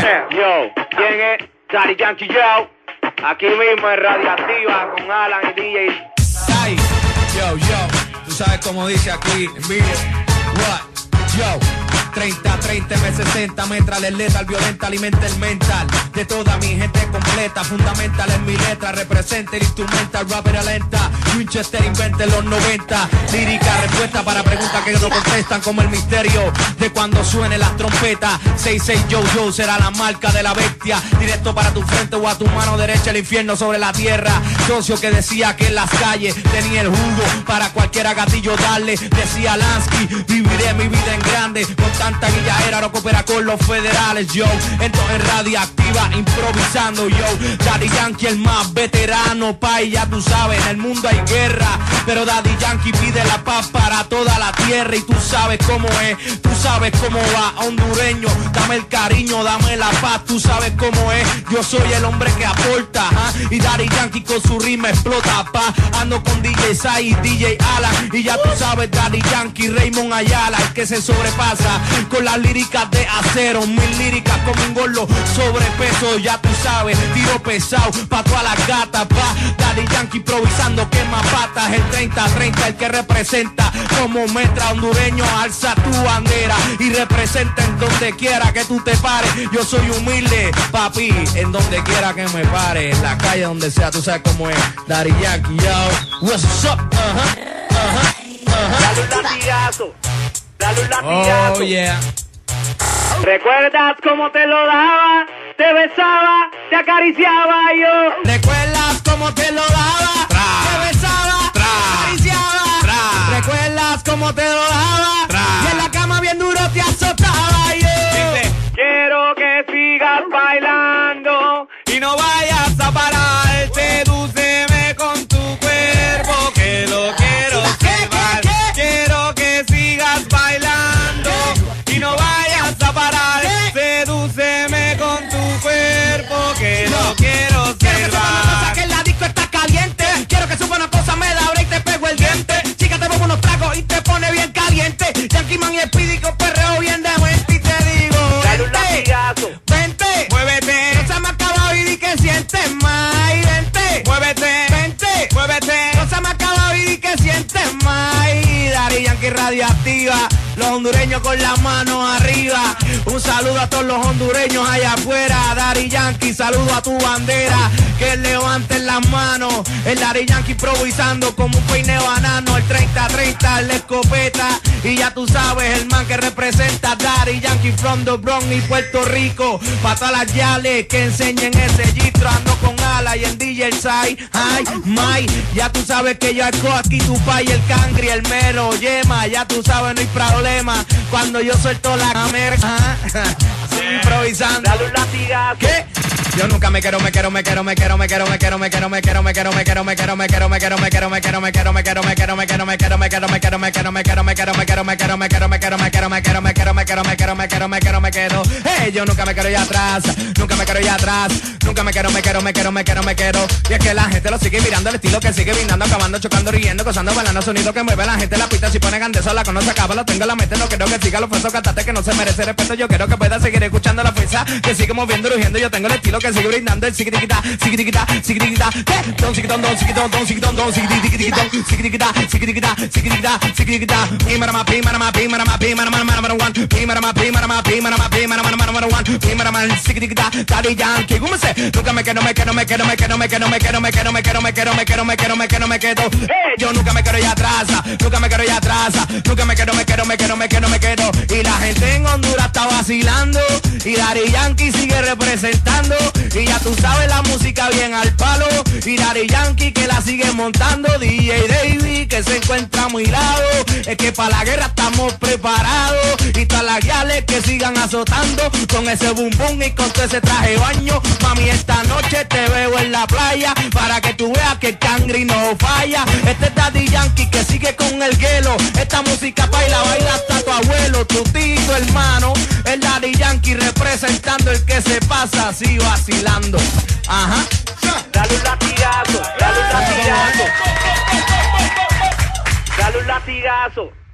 Yo, ¿quién es? Daddy Yankee, yo. Aquí mismo en Radioactiva con Alan y DJ. Ay, yo, tú sabes cómo dice aquí, envío. What? Yo. 30, 30, M60, metal, el letal, violenta, alimenta el mental de toda mi gente completa, fundamental en mi letra, representa el instrumental, rapper lenta, Winchester inventa en los 90, lírica, respuesta para preguntas que no contestan como el misterio de cuando suene las trompetas, 66 yo será la marca de la bestia, directo para tu frente o a tu mano derecha, el infierno sobre la tierra, socio que decía que en las calles tenía el jugo para cualquiera gatillo darle, decía Lansky, viviré mi vida en grande, con tanta guillaera no coopera con los federales, yo, entonces Radioactiva improvisando, yo, Daddy Yankee el más veterano, y ya tú sabes, en el mundo hay guerra, pero Daddy Yankee pide la paz para toda la tierra y tú sabes cómo es, tú sabes cómo va, hondureño, dame el cariño, dame la paz, tú sabes cómo es, yo soy el hombre que aporta, y Daddy Yankee con su rima explota, ando con DJ Sai y DJ Alan, y ya tú sabes Daddy Yankee, Raymond Ayala, el que se sobrepasa, con las líricas de acero, mil líricas como un gordo sobrepeso, ya tú sabes, tiro pesado, pa' todas las gatas, Daddy Yankee improvisando, quema patas, el 30-30, el que representa, como metra hondureño, alza tu bandera, y representa en donde quiera que tú te pares, yo soy humilde, papi, en donde quiera que me pare, en la calle, donde sea, tú sabes cómo es, Daddy Yankee, yo, what's up, Dale un latigazo. Dale un latigazo. Oh, yeah. ¿Recuerdas cómo te lo daba? Te besaba, te acariciaba yo. ¿Recuerdas cómo te lo daba? Te besaba, te acariciaba. ¿Recuerdas cómo te lo daba? Y en la cama bien duro te azotaba yo. Dice, quiero que sigas bailando y no vayas a parar, sedúceme con tu cuerpo que lo quiero observar. Quiero que sigas bailando y no vayas a parar, sedúceme con tu cuerpo que lo quiero observar. Que la disco está caliente, quiero que suba una cosa, me da ahora y te pego el diente. Chica, te pongo unos tragos y te pone bien caliente. Yankee Man y Speedy con perreo bien de mente y te digo, dale un latigazo. Vente, muévete, no se me ha acabado y di que sientes más. Y vente, muévete, vente, muévete, no se me ha acabado y di que sientes más. Y Daddy Yankee Radioactiva, los hondureños con las manos arriba. Un saludo a todos los hondureños allá afuera. Daddy Yankee, saludo a tu bandera. Que levanten las manos. El Daddy Yankee improvisando como un peine banano. El 30-30, la escopeta. Y ya tú sabes, el man que representa Daddy Yankee from the Bronx y Puerto Rico. Pa' todas las yales que enseñen ese gistro. Ando con Ala y en DJ Sai. Ay, my. Ya tú sabes que yo arco aquí tu pay, el cangri, el mero, yema. Ya tú sabes, no hay problema. Cuando yo suelto la cámara, improvisando. Dale un latigazo. ¿Qué? Yo nunca me quiero ir atrás, nunca me quiero ir atrás, nunca me quiero. Y es que la gente lo sigue mirando, el estilo que sigue brindando, acabando, chocando, riendo, gozando, bailando, sonido que mueve la gente, la pista si pone gandeso, la conoce, acaba, lo tengo en la mente, no quiero que siga los falsos cantantes que no se merece respeto, yo quiero que pueda seguir escuchando la fuerza, que sigue moviendo, rugiendo, yo tengo el estilo que sigue brindando, el siquitiquita, don siquitón, Daddy Yankee, ¿cómo se? Nunca me quedo. Yo nunca me quiero ir atrás, y la gente en Honduras está vacilando, y Daddy Yankee sigue representando, y ya tú sabes la música bien al palo, y Daddy Yankee que la sigue montando, DJ David que se encuentra muy lado, es que para la guerra estamos preparados, y todas las guiales que sigan azotando, con ese boom boom y con todo ese traje de baño, mami esta noche te veo en la playa, para que tú veas que el cangri no falla, este es Daddy Yankee que sigue con el hielo, esta música baila hasta tu abuelo, tu tío, hermano, el Daddy Yankee representando el que se pasa así vacilando. Ajá. Dale un latigazo. Dale un latigazo.